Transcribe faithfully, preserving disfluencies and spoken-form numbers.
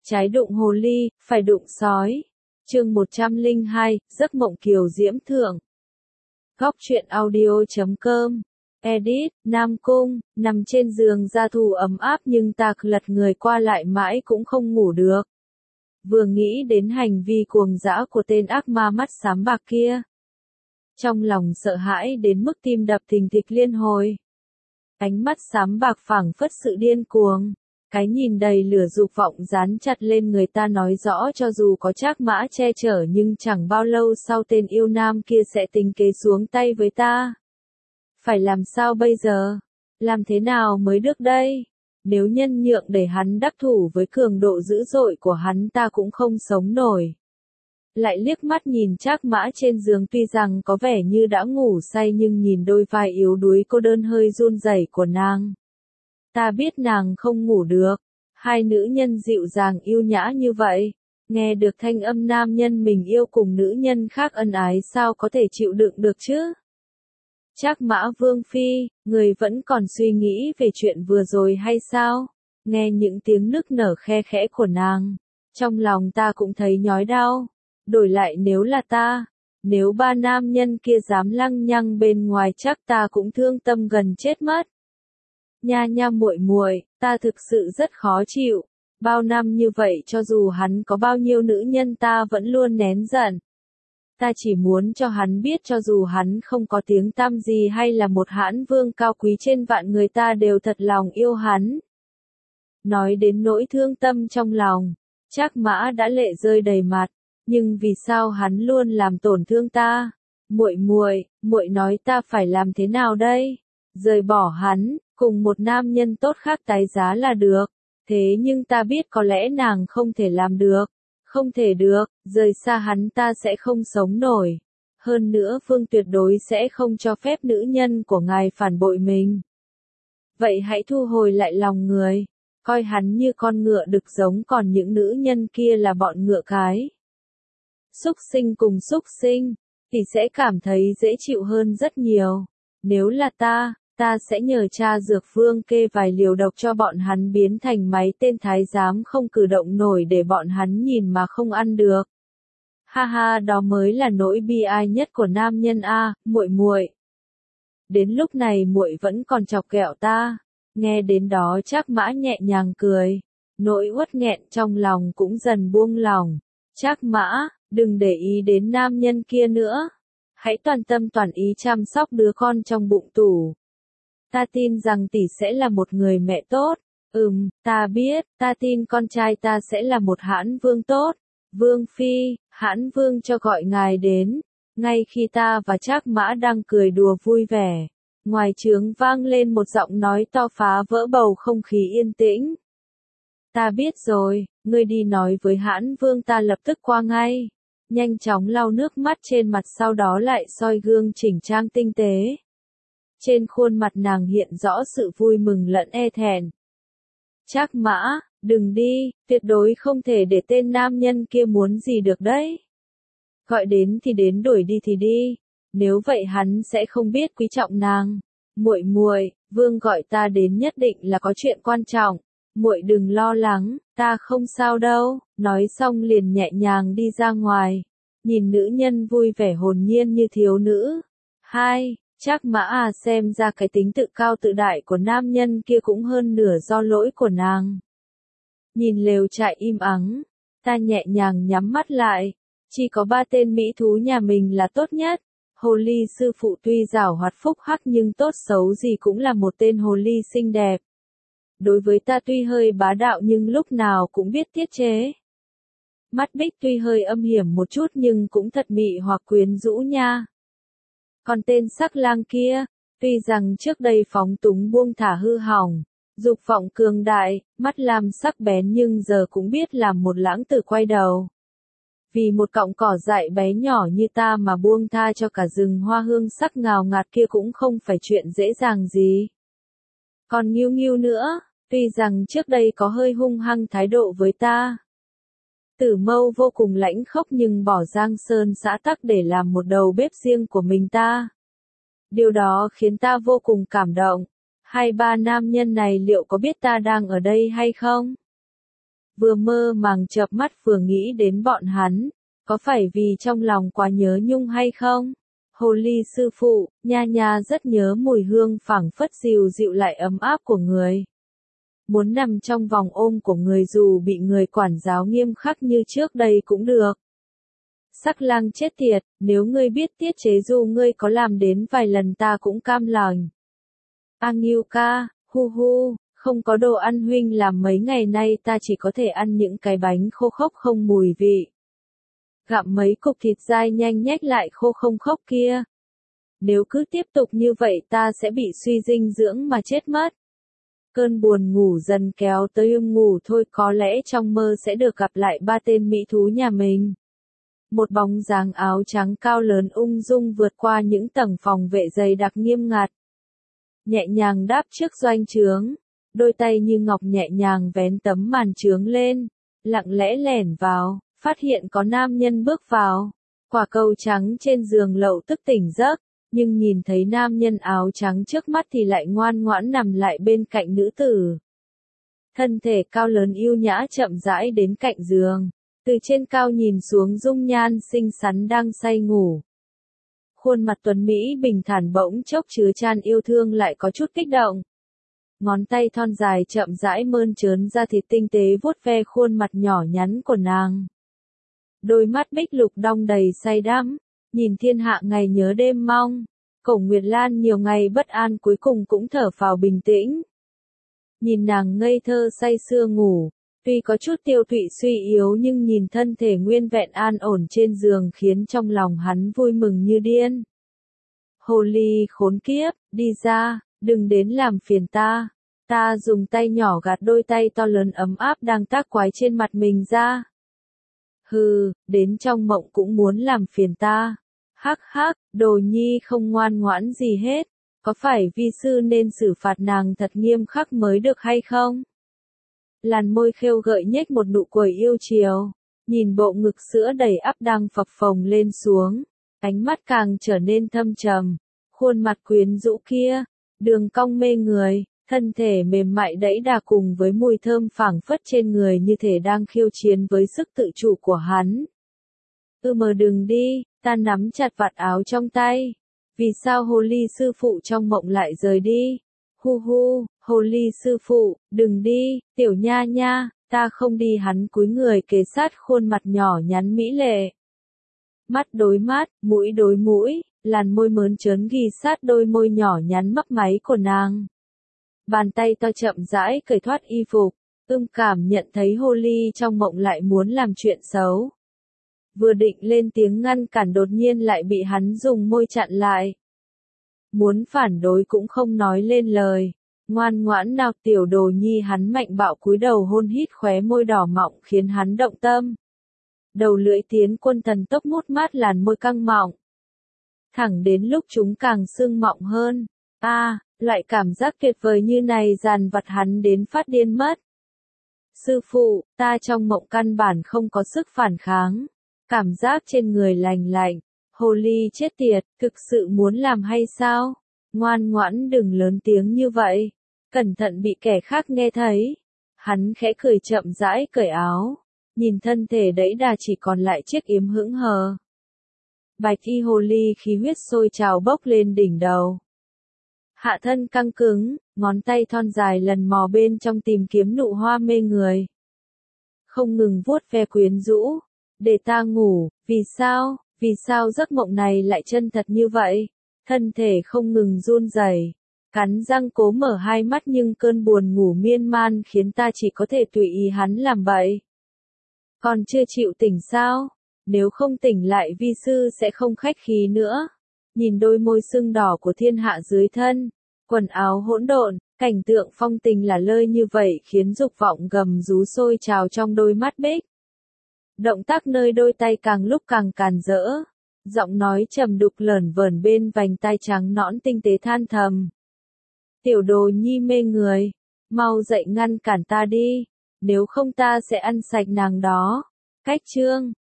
Trái đụng hồ ly, phải đụng sói. Chương một trăm lẻ hai, giấc mộng kiều diễm thượng. Góc truyện audio chấm com. Edit, Nam Cung, nằm trên giường da thù ấm áp nhưng ta lật người qua lại mãi cũng không ngủ được. Vừa nghĩ đến hành vi cuồng dã của tên ác ma mắt xám bạc kia. Trong lòng sợ hãi đến mức tim đập thình thịch liên hồi. Ánh mắt xám bạc phảng phất sự điên cuồng. Cái nhìn đầy lửa dục vọng dán chặt lên người ta nói rõ cho dù có Trác Mã che chở nhưng chẳng bao lâu sau tên yêu nam kia sẽ tính kế xuống tay với ta. Phải làm sao bây giờ? Làm thế nào mới được đây? Nếu nhân nhượng để hắn đắc thủ với cường độ dữ dội của hắn ta cũng không sống nổi. Lại liếc mắt nhìn Trác Mã trên giường tuy rằng có vẻ như đã ngủ say nhưng nhìn đôi vai yếu đuối cô đơn hơi run rẩy của nàng. Ta biết nàng không ngủ được. Hai nữ nhân dịu dàng yêu nhã như vậy, nghe được thanh âm nam nhân mình yêu cùng nữ nhân khác ân ái sao có thể chịu đựng được chứ? Trác Mã Vương Phi, người vẫn còn suy nghĩ về chuyện vừa rồi hay sao? Nghe những tiếng nức nở khe khẽ của nàng, trong lòng ta cũng thấy nhói đau. Đổi lại nếu là ta, nếu ba nam nhân kia dám lăng nhăng bên ngoài chắc ta cũng thương tâm gần chết mất. Nha nha muội muội, ta thực sự rất khó chịu. Bao năm như vậy cho dù hắn có bao nhiêu nữ nhân ta vẫn luôn nén giận. Ta chỉ muốn cho hắn biết cho dù hắn không có tiếng tăm gì hay là một hãn vương cao quý trên vạn người ta đều thật lòng yêu hắn. Nói đến nỗi thương tâm trong lòng, Trác Mã đã lệ rơi đầy mặt, nhưng vì sao hắn luôn làm tổn thương ta? Muội muội, muội nói ta phải làm thế nào đây? Rời bỏ hắn, cùng một nam nhân tốt khác tái giá là được. Thế nhưng ta biết có lẽ nàng không thể làm được. Không thể được, rời xa hắn ta sẽ không sống nổi. Hơn nữa Phương tuyệt đối sẽ không cho phép nữ nhân của ngài phản bội mình. Vậy hãy thu hồi lại lòng người. Coi hắn như con ngựa đực giống còn những nữ nhân kia là bọn ngựa cái. Súc sinh cùng súc sinh, thì sẽ cảm thấy dễ chịu hơn rất nhiều. Nếu là ta, ta sẽ nhờ cha dược vương kê vài liều độc cho bọn hắn biến thành máy tên thái giám không cử động nổi để bọn hắn nhìn mà không ăn được. Ha ha, đó mới là nỗi bi ai nhất của nam nhân a, muội muội. Đến lúc này muội vẫn còn chọc ghẹo ta. Nghe đến đó Trác Mã nhẹ nhàng cười, nỗi uất nghẹn trong lòng cũng dần buông lòng. Trác Mã, đừng để ý đến nam nhân kia nữa. Hãy toàn tâm toàn ý chăm sóc đứa con trong bụng tủ. Ta tin rằng tỷ sẽ là một người mẹ tốt. Ừm, ta biết, ta tin con trai ta sẽ là một hãn vương tốt. Vương Phi, hãn vương cho gọi ngài đến. Ngay khi ta và Trác Mã đang cười đùa vui vẻ, ngoài trướng vang lên một giọng nói to phá vỡ bầu không khí yên tĩnh. Ta biết rồi, ngươi đi nói với hãn vương ta lập tức qua ngay. Nhanh chóng lau nước mắt trên mặt sau đó lại soi gương chỉnh trang tinh tế. Trên khuôn mặt nàng hiện rõ sự vui mừng lẫn e thẹn. Trác Mã, đừng đi, tuyệt đối không thể để tên nam nhân kia muốn gì được đấy. Gọi đến thì đến, đuổi đi thì đi, nếu vậy hắn sẽ không biết quý trọng nàng. Muội muội, vương gọi ta đến nhất định là có chuyện quan trọng. Muội đừng lo lắng, ta không sao đâu. Nói xong liền nhẹ nhàng đi ra ngoài, nhìn nữ nhân vui vẻ hồn nhiên như thiếu nữ. Hai, Trác Mã à, xem ra cái tính tự cao tự đại của nam nhân kia cũng hơn nửa do lỗi của nàng. Nhìn lều trại im ắng, ta nhẹ nhàng nhắm mắt lại. Chỉ có ba tên mỹ thú nhà mình là tốt nhất. Hồ ly sư phụ tuy giảo hoạt phúc hắc nhưng tốt xấu gì cũng là một tên hồ ly xinh đẹp. Đối với ta tuy hơi bá đạo nhưng lúc nào cũng biết tiết chế. Mắt Bích tuy hơi âm hiểm một chút nhưng cũng thật mị hoặc quyến rũ nha. Còn tên sắc lang kia, tuy rằng trước đây phóng túng buông thả hư hỏng, dục vọng cường đại, mắt lam sắc bén nhưng giờ cũng biết làm một lãng tử quay đầu. Vì một cọng cỏ dại bé nhỏ như ta mà buông tha cho cả rừng hoa hương sắc ngào ngạt kia cũng không phải chuyện dễ dàng gì. Còn Nghiêu Nghiêu nữa, tuy rằng trước đây có hơi hung hăng thái độ với ta. Tử Mâu vô cùng lãnh khốc nhưng bỏ Giang Sơn xã tắc để làm một đầu bếp riêng của mình ta. Điều đó khiến ta vô cùng cảm động. Hai ba nam nhân này liệu có biết ta đang ở đây hay không? vừa mơ màng chợp mắt vừa nghĩ đến bọn hắn, có phải vì trong lòng quá nhớ nhung hay không? Hồ ly sư phụ, nha nha rất nhớ mùi hương phảng phất dịu dịu lại ấm áp của người. Muốn nằm trong vòng ôm của người dù bị người quản giáo nghiêm khắc như trước đây cũng được. Sắc lang chết tiệt, nếu ngươi biết tiết chế dù ngươi có làm đến vài lần ta cũng cam lòng. A Ngưu ca, hu hu, không có đồ ăn huynh làm mấy ngày nay ta chỉ có thể ăn những cái bánh khô khốc không mùi vị. Gặm mấy cục thịt dai nhanh nhách lại khô không khốc kia. Nếu cứ tiếp tục như vậy ta sẽ bị suy dinh dưỡng mà chết mất. Cơn buồn ngủ dần kéo tới ưng ngủ thôi, có lẽ trong mơ sẽ được gặp lại ba tên mỹ thú nhà mình. Một bóng dáng áo trắng cao lớn ung dung vượt qua những tầng phòng vệ dày đặc nghiêm ngặt. Nhẹ nhàng đáp trước doanh trướng, đôi tay như ngọc nhẹ nhàng vén tấm màn trướng lên, lặng lẽ lẻn vào, phát hiện có nam nhân bước vào. Quả cầu trắng trên giường lậu tức tỉnh giấc, nhưng nhìn thấy nam nhân áo trắng trước mắt thì lại ngoan ngoãn nằm lại bên cạnh nữ tử. Thân thể cao lớn yêu nhã chậm rãi đến cạnh giường, từ trên cao nhìn xuống dung nhan xinh xắn đang say ngủ. Khuôn mặt tuấn Mỹ bình thản bỗng chốc chứa chan yêu thương lại có chút kích động. Ngón tay thon dài chậm rãi mơn trớn ra thịt tinh tế vuốt ve khuôn mặt nhỏ nhắn của nàng. Đôi mắt bích lục đong đầy say đắm, nhìn thiên hạ ngày nhớ đêm mong. Cổ Nguyệt Lan nhiều ngày bất an cuối cùng cũng thở phào bình tĩnh. Nhìn nàng ngây thơ say sưa ngủ, tuy có chút tiêu tụy suy yếu nhưng nhìn thân thể nguyên vẹn an ổn trên giường khiến trong lòng hắn vui mừng như điên. Hồ ly khốn kiếp, đi ra, đừng đến làm phiền ta. Ta dùng tay nhỏ gạt đôi tay to lớn ấm áp đang tác quái trên mặt mình ra. Hừ, đến trong mộng cũng muốn làm phiền ta. Hắc hắc, đồ nhi không ngoan ngoãn gì hết, có phải vi sư nên xử phạt nàng thật nghiêm khắc mới được hay không? Làn môi khêu gợi nhếch một nụ cười yêu chiều, nhìn bộ ngực sữa đầy ắp đang phập phồng lên xuống, ánh mắt càng trở nên thâm trầm, khuôn mặt quyến rũ kia, đường cong mê người, thân thể mềm mại đẫy đà cùng với mùi thơm phảng phất trên người như thể đang khiêu chiến với sức tự chủ của hắn. Ư mờ đừng đi, ta nắm chặt vạt áo trong tay. Vì sao hồ ly sư phụ trong mộng lại rời đi? Hu hu, hồ ly sư phụ, đừng đi, tiểu nha nha, ta không đi. Hắn cúi người kề sát khuôn mặt nhỏ nhắn mỹ lệ. Mắt đối mắt, mũi đối mũi, làn môi mớn trớn ghi sát đôi môi nhỏ nhắn mấp máy của nàng. Bàn tay to chậm rãi cởi thoát y phục, ưm cảm nhận thấy hồ ly trong mộng lại muốn làm chuyện xấu. Vừa định lên tiếng ngăn cản đột nhiên lại bị hắn dùng môi chặn lại. Muốn phản đối cũng không nói lên lời. Ngoan ngoãn nào tiểu đồ nhi, hắn mạnh bạo cúi đầu hôn hít khóe môi đỏ mọng khiến hắn động tâm. Đầu lưỡi tiến quân thần tốc mút mát làn môi căng mọng. Thẳng đến lúc chúng càng sưng mọng hơn. A, à, loại cảm giác tuyệt vời như này dàn vặt hắn đến phát điên mất. Sư phụ, ta trong mộng căn bản không có sức phản kháng. Cảm giác trên người lành lạnh, hồ ly chết tiệt, thực sự muốn làm hay sao? Ngoan ngoãn đừng lớn tiếng như vậy, cẩn thận bị kẻ khác nghe thấy. Hắn khẽ cười chậm rãi cởi áo, nhìn thân thể đẫy đà chỉ còn lại chiếc yếm hững hờ. Bạch y hồ ly khí huyết sôi trào bốc lên đỉnh đầu. Hạ thân căng cứng, ngón tay thon dài lần mò bên trong tìm kiếm nụ hoa mê người. Không ngừng vuốt ve quyến rũ. Để ta ngủ, vì sao, vì sao giấc mộng này lại chân thật như vậy? Thân thể không ngừng run rẩy, cắn răng cố mở hai mắt nhưng cơn buồn ngủ miên man khiến ta chỉ có thể tùy ý hắn làm vậy. Còn chưa chịu tỉnh sao? Nếu không tỉnh lại vi sư sẽ không khách khí nữa. Nhìn đôi môi sưng đỏ của thiên hạ dưới thân, quần áo hỗn độn, cảnh tượng phong tình là lơi như vậy khiến dục vọng gầm rú sôi trào trong đôi mắt bích. Động tác nơi đôi tay càng lúc càng càn rỡ, giọng nói trầm đục lởn vởn bên vành tai trắng nõn tinh tế than thầm. Tiểu đồ nhi mê người, mau dậy ngăn cản ta đi, nếu không ta sẽ ăn sạch nàng đó. Cách chương